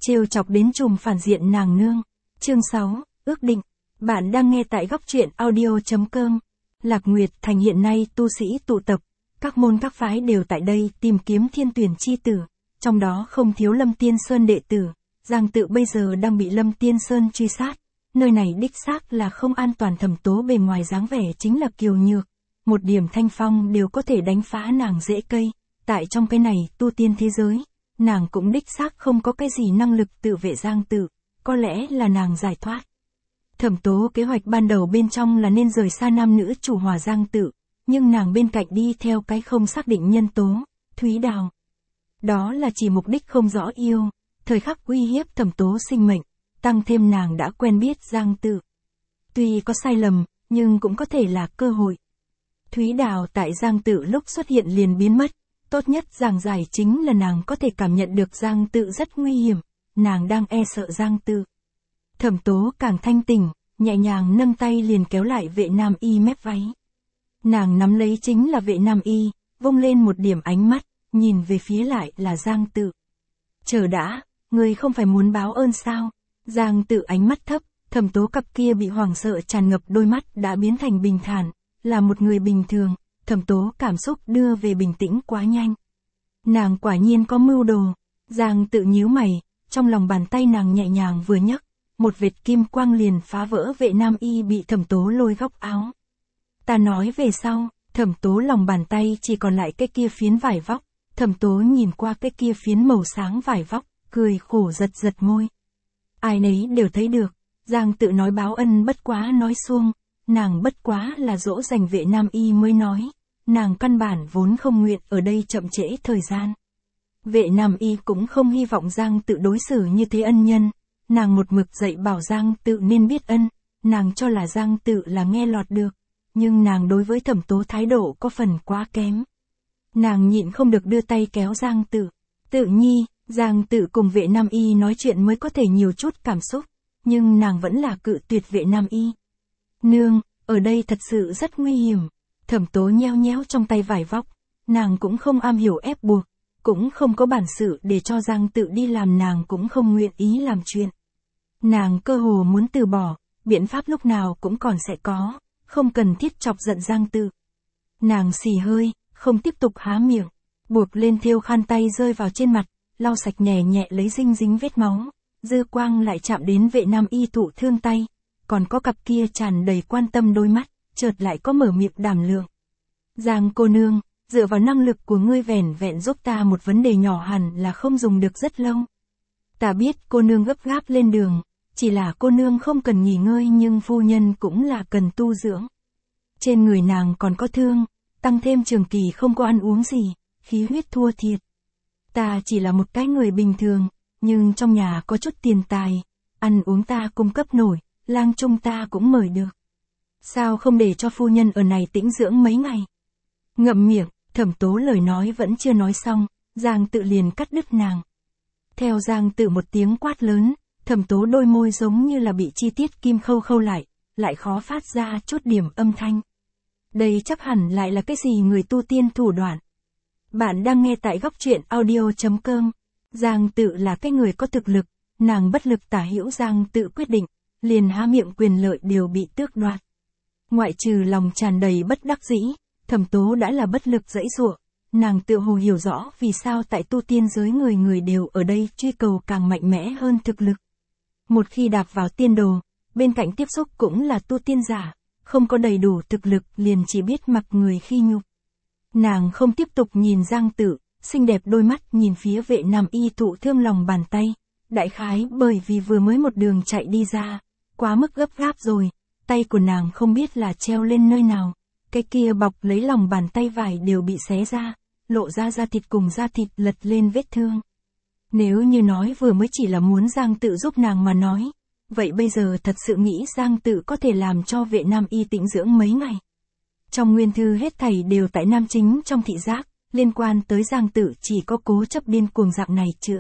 trêu chọc đến trùm phản diện nàng nương. Chương 6, ước định. Bạn đang nghe tại góc truyện audio.com. Lạc Nguyệt Thành hiện nay tu sĩ tụ tập, các môn các phái đều tại đây tìm kiếm thiên tuyển chi tử, trong đó không thiếu Lâm Tiên Sơn đệ tử. Giang Tự bây giờ đang bị Lâm Tiên Sơn truy sát, nơi này đích xác là không an toàn. Thẩm Tố bề ngoài dáng vẻ chính là kiều nhược, một điểm thanh phong đều có thể đánh phá nàng rễ cây. Tại trong cái này tu tiên thế giới, nàng cũng đích xác không có cái gì năng lực tự vệ Giang Tự, có lẽ là nàng giải thoát. Thẩm Tố kế hoạch ban đầu bên trong là nên rời xa nam nữ chủ hòa Giang Tự, nhưng nàng bên cạnh đi theo cái không xác định nhân tố, Thúy Đào. Đó là chỉ mục đích không rõ yêu, thời khắc uy hiếp Thẩm Tố sinh mệnh, tăng thêm nàng đã quen biết Giang Tự. Tuy có sai lầm, nhưng cũng có thể là cơ hội. Thúy Đào tại Giang Tự lúc xuất hiện liền biến mất, tốt nhất giảng giải chính là nàng có thể cảm nhận được Giang Tự rất nguy hiểm, nàng đang e sợ Giang Tự. Thẩm Tố càng thanh tỉnh, nhẹ nhàng nâng tay liền kéo lại Vệ Nam Y mép váy. Nàng nắm lấy chính là Vệ Nam Y, vung lên một điểm ánh mắt, nhìn về phía lại là Giang Tự. Chờ đã, ngươi không phải muốn báo ơn sao? Giang Tự ánh mắt thấp, Thẩm Tố cặp kia bị hoảng sợ tràn ngập đôi mắt đã biến thành bình thản, là một người bình thường. Thẩm Tố cảm xúc đưa về bình tĩnh quá nhanh. Nàng quả nhiên có mưu đồ. Giang Tự nhíu mày, trong lòng bàn tay nàng nhẹ nhàng vừa nhấc, một vệt kim quang liền phá vỡ Vệ Nam Y bị Thẩm Tố lôi góc áo. Ta nói về sau, Thẩm Tố lòng bàn tay chỉ còn lại cái kia phiến vải vóc. Thẩm Tố nhìn qua cái kia phiến màu sáng vải vóc, cười khổ giật giật môi. Ai nấy đều thấy được, Giang Tự nói báo ân bất quá nói suông, nàng bất quá là dỗ dành Vệ Nam Y mới nói, nàng căn bản vốn không nguyện ở đây chậm trễ thời gian. Vệ Nam Y cũng không hy vọng Giang Tự đối xử như thế ân nhân, nàng một mực dạy bảo Giang Tự nên biết ân, nàng cho là Giang Tự là nghe lọt được, nhưng nàng đối với Thẩm Tố thái độ có phần quá kém. Nàng nhịn không được đưa tay kéo Giang Tự. Tự nhi, Giang Tự cùng Vệ Nam Y nói chuyện mới có thể nhiều chút cảm xúc, nhưng nàng vẫn là cự tuyệt Vệ Nam Y. Nương, ở đây thật sự rất nguy hiểm. Thẩm Tố nheo nhéo trong tay vải vóc, nàng cũng không am hiểu ép buộc, cũng không có bản sự để cho Giang Tự đi làm, nàng cũng không nguyện ý làm chuyện. Nàng cơ hồ muốn từ bỏ, biện pháp lúc nào cũng còn sẽ có, không cần thiết chọc giận Giang Tự. Nàng xì hơi, không tiếp tục há miệng, buộc lên thêu khăn tay rơi vào trên mặt, lau sạch nhẹ nhẹ lấy dinh dính vết máu, dư quang lại chạm đến Vệ Nam Y thụ thương tay, còn có cặp kia tràn đầy quan tâm đôi mắt, chợt lại có mở miệng đảm lượng. Giang cô nương, dựa vào năng lực của ngươi vẻn vẹn giúp ta một vấn đề nhỏ hẳn là không dùng được rất lâu. Ta biết cô nương gấp gáp lên đường, chỉ là cô nương không cần nghỉ ngơi, nhưng phu nhân cũng là cần tu dưỡng. Trên người nàng còn có thương, tăng thêm trường kỳ không có ăn uống gì, khí huyết thua thiệt. Ta chỉ là một cái người bình thường, nhưng trong nhà có chút tiền tài, ăn uống ta cung cấp nổi, lang trung ta cũng mời được. Sao không để cho phu nhân ở này tĩnh dưỡng mấy ngày? Ngậm miệng, Thẩm Tố lời nói vẫn chưa nói xong, Giang Tự liền cắt đứt nàng. Theo Giang Tự một tiếng quát lớn, Thẩm Tố đôi môi giống như là bị chi tiết kim khâu khâu lại khó phát ra chút điểm âm thanh. Đây chắc hẳn lại là cái gì người tu tiên thủ đoạn. Bạn đang nghe tại góc truyện audio.com. Giang Tự là cái người có thực lực, nàng bất lực tả hữu Giang Tự quyết định, liền há miệng quyền lợi đều bị tước đoạt. Ngoại trừ lòng tràn đầy bất đắc dĩ, Thẩm Tố đã là bất lực giãy giụa, nàng tự hồ hiểu rõ vì sao tại tu tiên giới người người đều ở đây truy cầu càng mạnh mẽ hơn thực lực. Một khi đạp vào tiên đồ, bên cạnh tiếp xúc cũng là tu tiên giả, không có đầy đủ thực lực liền chỉ biết mặc người khi nhục. Nàng không tiếp tục nhìn Giang Tự, xinh đẹp đôi mắt nhìn phía Vệ Nam Y thụ thương lòng bàn tay, đại khái bởi vì vừa mới một đường chạy đi ra, quá mức gấp gáp rồi, tay của nàng không biết là treo lên nơi nào, cái kia bọc lấy lòng bàn tay vải đều bị xé ra, lộ ra da thịt cùng da thịt lật lên vết thương. Nếu như nói vừa mới chỉ là muốn Giang Tự giúp nàng mà nói, vậy bây giờ thật sự nghĩ Giang Tự có thể làm cho Vệ Nam Y tĩnh dưỡng mấy ngày. Trong nguyên thư hết thảy đều tại nam chính trong thị giác, liên quan tới Giang Tự chỉ có cố chấp điên cuồng dạng này chữa.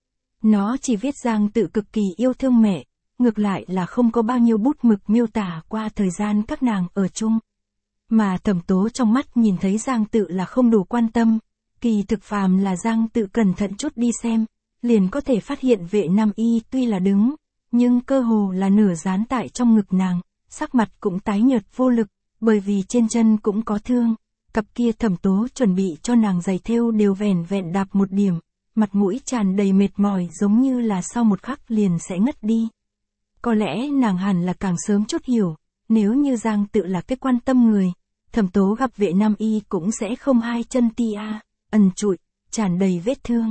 Nó chỉ viết Giang Tự cực kỳ yêu thương mẹ, ngược lại là không có bao nhiêu bút mực miêu tả qua thời gian các nàng ở chung. Mà Thẩm Tố trong mắt nhìn thấy Giang Tự là không đủ quan tâm, kỳ thực phàm là Giang Tự cẩn thận chút đi xem, liền có thể phát hiện vệ nam y tuy là đứng, nhưng cơ hồ là nửa dán tại trong ngực nàng, sắc mặt cũng tái nhợt vô lực, bởi vì trên chân cũng có thương, cặp kia Thẩm Tố chuẩn bị cho nàng giày thêu đều vẻn vẹn đạp một điểm, mặt mũi tràn đầy mệt mỏi giống như là sau một khắc liền sẽ ngất đi. Có lẽ nàng hẳn là càng sớm chút hiểu, nếu như Giang Tự là cái quan tâm người, Thẩm Tố gặp vệ nam y cũng sẽ không hai chân tia, ẩn trụi, tràn đầy vết thương.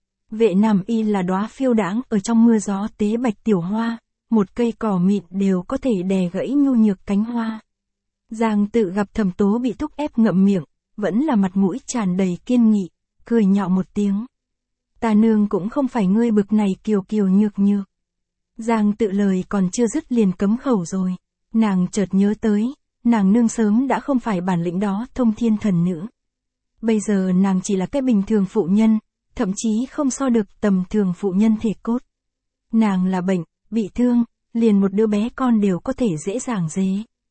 Vệ nam y là đóa phiêu đãng ở trong mưa gió tế bạch tiểu hoa, một cây cỏ mịn đều có thể đè gãy nhu nhược cánh hoa. Giang Tự gặp Thẩm Tố bị thúc ép ngậm miệng, vẫn là mặt mũi tràn đầy kiên nghị, cười nhạo một tiếng. Ta nương cũng không phải ngươi bực này kiều kiều nhược nhược. Giang Tự lời còn chưa dứt liền cấm khẩu rồi, nàng chợt nhớ tới, nàng nương sớm đã không phải bản lĩnh đó thông thiên thần nữ. Bây giờ nàng chỉ là cái bình thường phụ nhân, thậm chí không so được tầm thường phụ nhân thể cốt. Nàng là bệnh, bị thương, liền một đứa bé con đều có thể dễ dàng dế.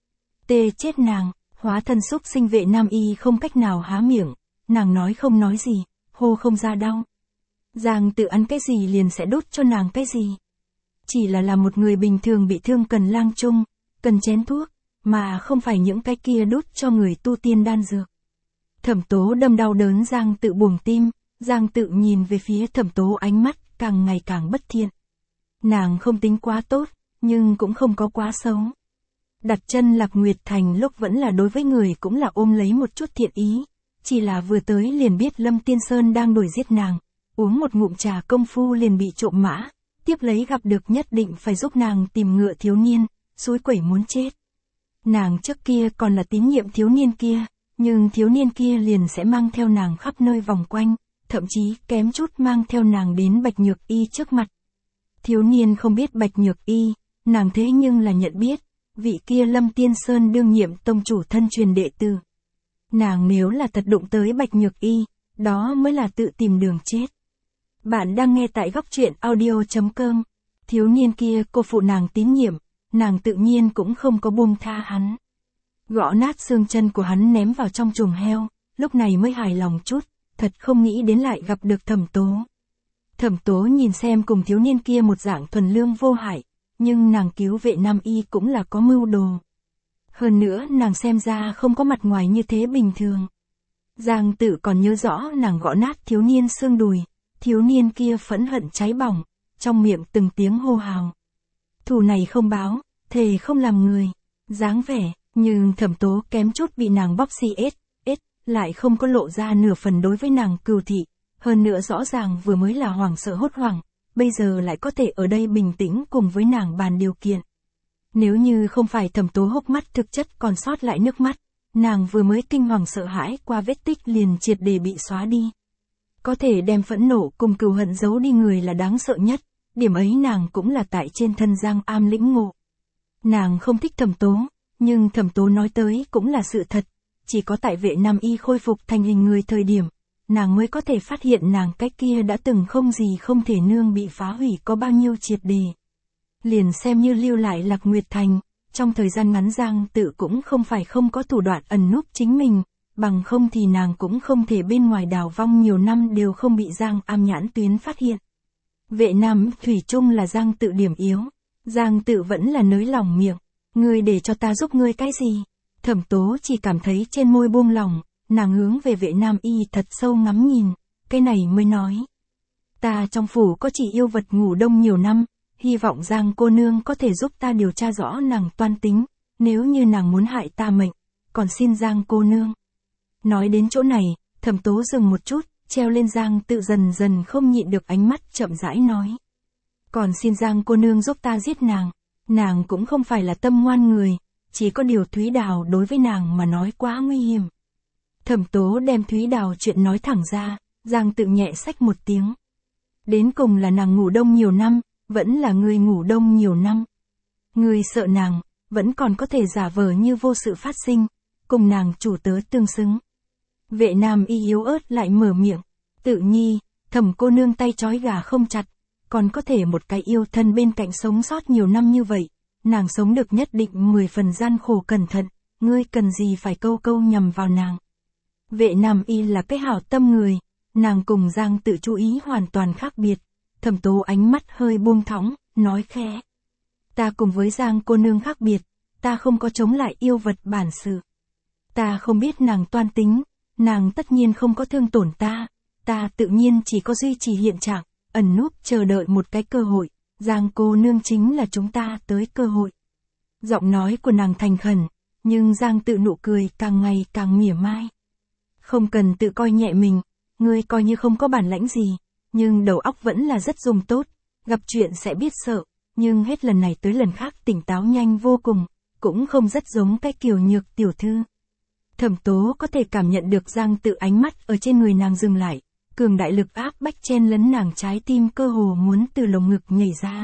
Tê chết nàng, hóa thân xúc sinh vệ nam y không cách nào há miệng, nàng nói không nói gì, hô không ra đau. Giang Tự ăn cái gì liền sẽ đút cho nàng cái gì. Chỉ là một người bình thường bị thương cần lang chung, cần chén thuốc, mà không phải những cái kia đút cho người tu tiên đan dược. Thẩm Tố đâm đau đớn Giang Tự buồng tim, Giang Tự nhìn về phía Thẩm Tố ánh mắt càng ngày càng bất thiện. Nàng không tính quá tốt, nhưng cũng không có quá xấu. Đặt chân Lạc Nguyệt Thành lúc vẫn là đối với người cũng là ôm lấy một chút thiện ý, chỉ là vừa tới liền biết Lâm Tiên Sơn đang đuổi giết nàng, uống một ngụm trà công phu liền bị trộm mã, tiếp lấy gặp được nhất định phải giúp nàng tìm ngựa thiếu niên, xúi quẩy muốn chết. Nàng trước kia còn là tín nhiệm thiếu niên kia, nhưng thiếu niên kia liền sẽ mang theo nàng khắp nơi vòng quanh, thậm chí kém chút mang theo nàng đến Bạch Nhược Y trước mặt. Thiếu niên không biết Bạch Nhược Y, nàng thế nhưng là nhận biết, vị kia Lâm Tiên Sơn đương nhiệm tông chủ thân truyền đệ tử. Nàng nếu là thật đụng tới Bạch Nhược Y, đó mới là tự tìm đường chết. Bạn đang nghe tại góc truyện audio.com. Thiếu niên kia cô phụ nàng tín nhiệm, nàng tự nhiên cũng không có buông tha hắn. Gõ nát xương chân của hắn ném vào trong chuồng heo, lúc này mới hài lòng chút, thật không nghĩ đến lại gặp được Thẩm Tố. Thẩm Tố nhìn xem cùng thiếu niên kia một dạng thuần lương vô hại, nhưng nàng cứu vệ nam y cũng là có mưu đồ. Hơn nữa nàng xem ra không có mặt ngoài như thế bình thường. Giang Tự còn nhớ rõ nàng gõ nát thiếu niên xương đùi, thiếu niên kia phẫn hận cháy bỏng, trong miệng từng tiếng hô hào. Thù này không báo, thề không làm người, dáng vẻ, nhưng Thẩm Tố kém chút bị nàng bóp lại không có lộ ra nửa phần đối với nàng cừu thị, hơn nữa rõ ràng vừa mới là hoảng sợ hốt hoảng, bây giờ lại có thể ở đây bình tĩnh cùng với nàng bàn điều kiện. Nếu như không phải Thẩm Tố hốc mắt thực chất còn sót lại nước mắt, nàng vừa mới kinh hoàng sợ hãi qua vết tích liền triệt để bị xóa đi. Có thể đem phẫn nộ cùng cừu hận giấu đi người là đáng sợ nhất, điểm ấy nàng cũng là tại trên thân Giang Am lĩnh ngộ. Nàng không thích Thẩm Tố, nhưng Thẩm Tố nói tới cũng là sự thật, chỉ có tại vệ nam y khôi phục thành hình người thời điểm, nàng mới có thể phát hiện nàng cái kia đã từng không gì không thể nương bị phá hủy có bao nhiêu triệt đề. Liền xem như lưu lại Lạc Nguyệt Thành, trong thời gian ngắn Giang Tự cũng không phải không có thủ đoạn ẩn núp chính mình, bằng không thì nàng cũng không thể bên ngoài đào vong nhiều năm đều không bị Giang Am nhãn tuyến phát hiện. Vệ nam thủy chung là Giang Tự điểm yếu, Giang Tự vẫn là nới lỏng miệng, ngươi để cho ta giúp ngươi cái gì? Thẩm Tố chỉ cảm thấy trên môi buông lỏng, nàng hướng về vệ nam y thật sâu ngắm nhìn, cái này mới nói. Ta trong phủ có chỉ yêu vật ngủ đông nhiều năm, hy vọng Giang cô nương có thể giúp ta điều tra rõ nàng toan tính, nếu như nàng muốn hại ta mệnh, còn xin Giang cô nương. Nói đến chỗ này, Thẩm Tố dừng một chút, treo lên Giang Tự dần dần không nhịn được ánh mắt chậm rãi nói. Còn xin Giang cô nương giúp ta giết nàng cũng không phải là tâm ngoan người, chỉ có điều Thúy Đào đối với nàng mà nói quá nguy hiểm. Thẩm Tố đem Thúy Đào chuyện nói thẳng ra, Giang Tự nhẹ xách một tiếng. Đến cùng là nàng ngủ đông nhiều năm, vẫn là người ngủ đông nhiều năm. Người sợ nàng, vẫn còn có thể giả vờ như vô sự phát sinh, cùng nàng chủ tớ tương xứng. Vệ nam y yếu ớt lại mở miệng, Tự nhi, Thẩm cô nương tay trói gà không chặt, còn có thể một cái yêu thân bên cạnh sống sót nhiều năm như vậy, nàng sống được nhất định 10 phần gian khổ cẩn thận, ngươi cần gì phải câu câu nhằm vào nàng. Vệ nam y là cái hảo tâm người, nàng cùng Giang Tự chú ý hoàn toàn khác biệt, Thẩm Tố ánh mắt hơi buông thõng, nói khẽ. Ta cùng với Giang cô nương khác biệt, ta không có chống lại yêu vật bản sự. Ta không biết nàng toan tính, nàng tất nhiên không có thương tổn ta tự nhiên chỉ có duy trì hiện trạng, ẩn núp chờ đợi một cái cơ hội, Giang cô nương chính là chúng ta tới cơ hội. Giọng nói của nàng thành khẩn, nhưng Giang Tự nụ cười càng ngày càng mỉa mai. Không cần tự coi nhẹ mình, ngươi coi như không có bản lãnh gì, nhưng đầu óc vẫn là rất dùng tốt, gặp chuyện sẽ biết sợ, nhưng hết lần này tới lần khác tỉnh táo nhanh vô cùng, cũng không rất giống cái Kiều Nhược tiểu thư. Thẩm Tố có thể cảm nhận được Giang Tự ánh mắt ở trên người nàng dừng lại, cường đại lực áp bách chen lấn nàng, trái tim cơ hồ muốn từ lồng ngực nhảy ra.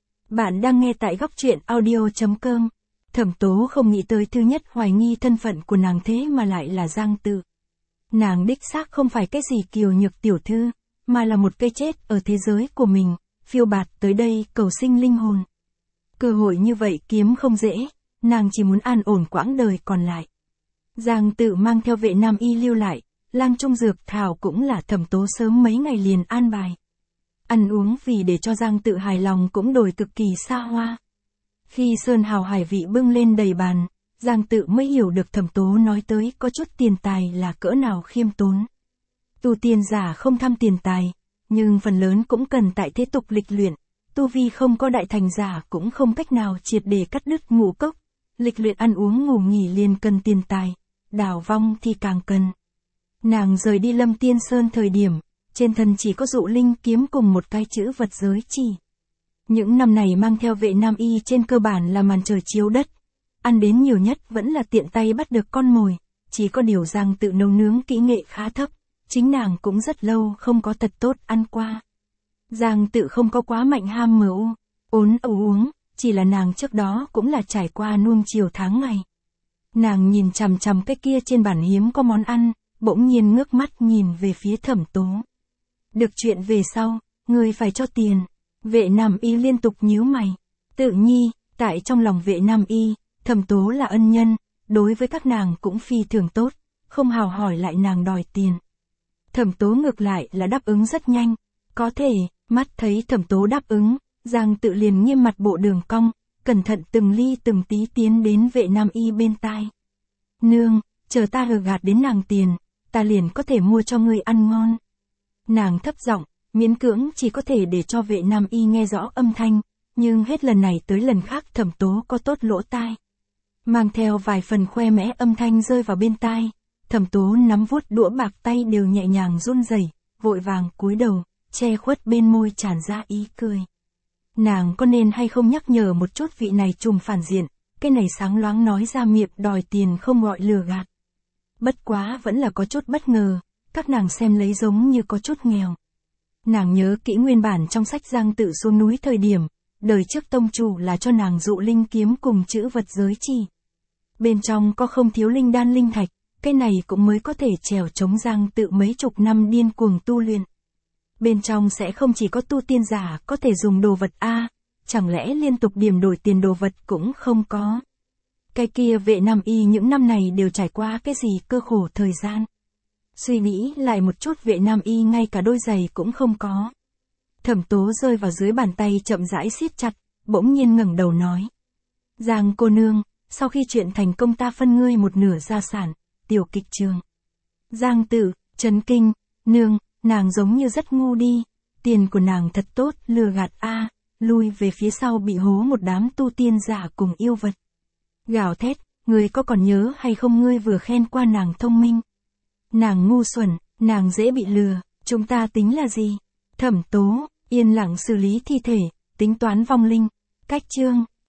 Bạn đang nghe tại góc truyện audio.com. Thẩm Tố không nghĩ tới thứ nhất hoài nghi thân phận của nàng thế mà lại là Giang Tự. Nàng đích xác không phải cái gì Kiều Nhược tiểu thư, mà là một cây chết ở thế giới của mình, phiêu bạt tới đây cầu sinh linh hồn. Cơ hội như vậy kiếm không dễ, nàng chỉ muốn an ổn quãng đời còn lại. Giang Tự mang theo Vệ Nam Y lưu lại, lang trung dược thảo cũng là Thẩm Tố sớm mấy ngày liền an bài. Ăn uống vì để cho Giang Tự hài lòng cũng đổi cực kỳ xa hoa. Khi sơn hào hải vị bưng lên đầy bàn, Giang Tự mới hiểu được Thẩm Tố nói tới có chút tiền tài là cỡ nào khiêm tốn. Tu tiên giả không tham tiền tài, nhưng phần lớn cũng cần tại thế tục lịch luyện, tu vi không có đại thành giả cũng không cách nào triệt để cắt đứt ngũ cốc, lịch luyện ăn uống ngủ nghỉ liền cần tiền tài, đào vong thì càng cần. Nàng rời đi Lâm Tiên Sơn thời điểm, trên thân chỉ có dụ linh kiếm cùng một cái chữ vật giới chỉ. Những năm này mang theo Vệ Nam Y trên cơ bản là màn trời chiếu đất, ăn đến nhiều nhất vẫn là tiện tay bắt được con mồi, chỉ có điều Giang Tự nấu nướng kỹ nghệ khá thấp, chính nàng cũng rất lâu không có thật tốt ăn qua. Giang Tự không có quá mạnh ham mưu, ốn ẩu uống, chỉ là nàng trước đó cũng là trải qua nuông chiều tháng ngày. Nàng nhìn chằm chằm cái kia trên bàn hiếm có món ăn, bỗng nhiên ngước mắt nhìn về phía Thẩm Tố. Được chuyện về sau, người phải cho tiền. Vệ Nam Y liên tục nhíu mày. Tự nhi, tại trong lòng Vệ Nam Y, Thẩm Tố là ân nhân, đối với các nàng cũng phi thường tốt, không hào hỏi lại nàng đòi tiền. Thẩm Tố ngược lại là đáp ứng rất nhanh, có thể, mắt thấy Thẩm Tố đáp ứng, Giang Tự liền nghiêm mặt bộ đường cong, cẩn thận từng ly từng tí tiến đến Vệ Nam Y bên tai. Nương, chờ ta gạt đến nàng tiền, ta liền có thể mua cho ngươi ăn ngon. Nàng thấp giọng, miễn cưỡng chỉ có thể để cho Vệ Nam Y nghe rõ âm thanh, nhưng hết lần này tới lần khác Thẩm Tố có tốt lỗ tai. Mang theo vài phần khoe mẽ âm thanh rơi vào bên tai, Thẩm Tố nắm vuốt đũa bạc tay đều nhẹ nhàng run rẩy, vội vàng cúi đầu, che khuất bên môi tràn ra ý cười. Nàng có nên hay không nhắc nhở một chút vị này trùm phản diện, cái này sáng loáng nói ra miệng đòi tiền không gọi lừa gạt. Bất quá vẫn là có chút bất ngờ, các nàng xem lấy giống như có chút nghèo. Nàng nhớ kỹ nguyên bản trong sách Giang Tự xuống núi thời điểm, đời trước tông chủ là cho nàng dụ linh kiếm cùng chữ vật giới chỉ. Bên trong có không thiếu linh đan linh thạch, cái này cũng mới có thể trèo chống Giang Tự mấy chục năm điên cuồng tu luyện. Bên trong sẽ không chỉ có tu tiên giả có thể dùng đồ vật a, chẳng lẽ liên tục điểm đổi tiền đồ vật cũng không có. Cái kia Vệ Nam Y những năm này đều trải qua cái gì cơ khổ thời gian. Suy nghĩ lại một chút Vệ Nam Y ngay cả đôi giày cũng không có. Thẩm Tố rơi vào dưới bàn tay chậm rãi siết chặt, bỗng nhiên ngẩng đầu nói. Giang cô nương, sau khi chuyện thành công ta phân ngươi một nửa gia sản, tiểu kịch trường. Giang Tự, chấn kinh, nương, nàng giống như rất ngu đi, tiền của nàng thật tốt, lừa gạt a, lui về phía sau bị hố một đám tu tiên giả cùng yêu vật. Gào thét, ngươi có còn nhớ hay không ngươi vừa khen qua nàng thông minh. Nàng ngu xuẩn, nàng dễ bị lừa, chúng ta tính là gì? Thẩm Tố, yên lặng xử lý thi thể, tính toán vong linh. Cách chương,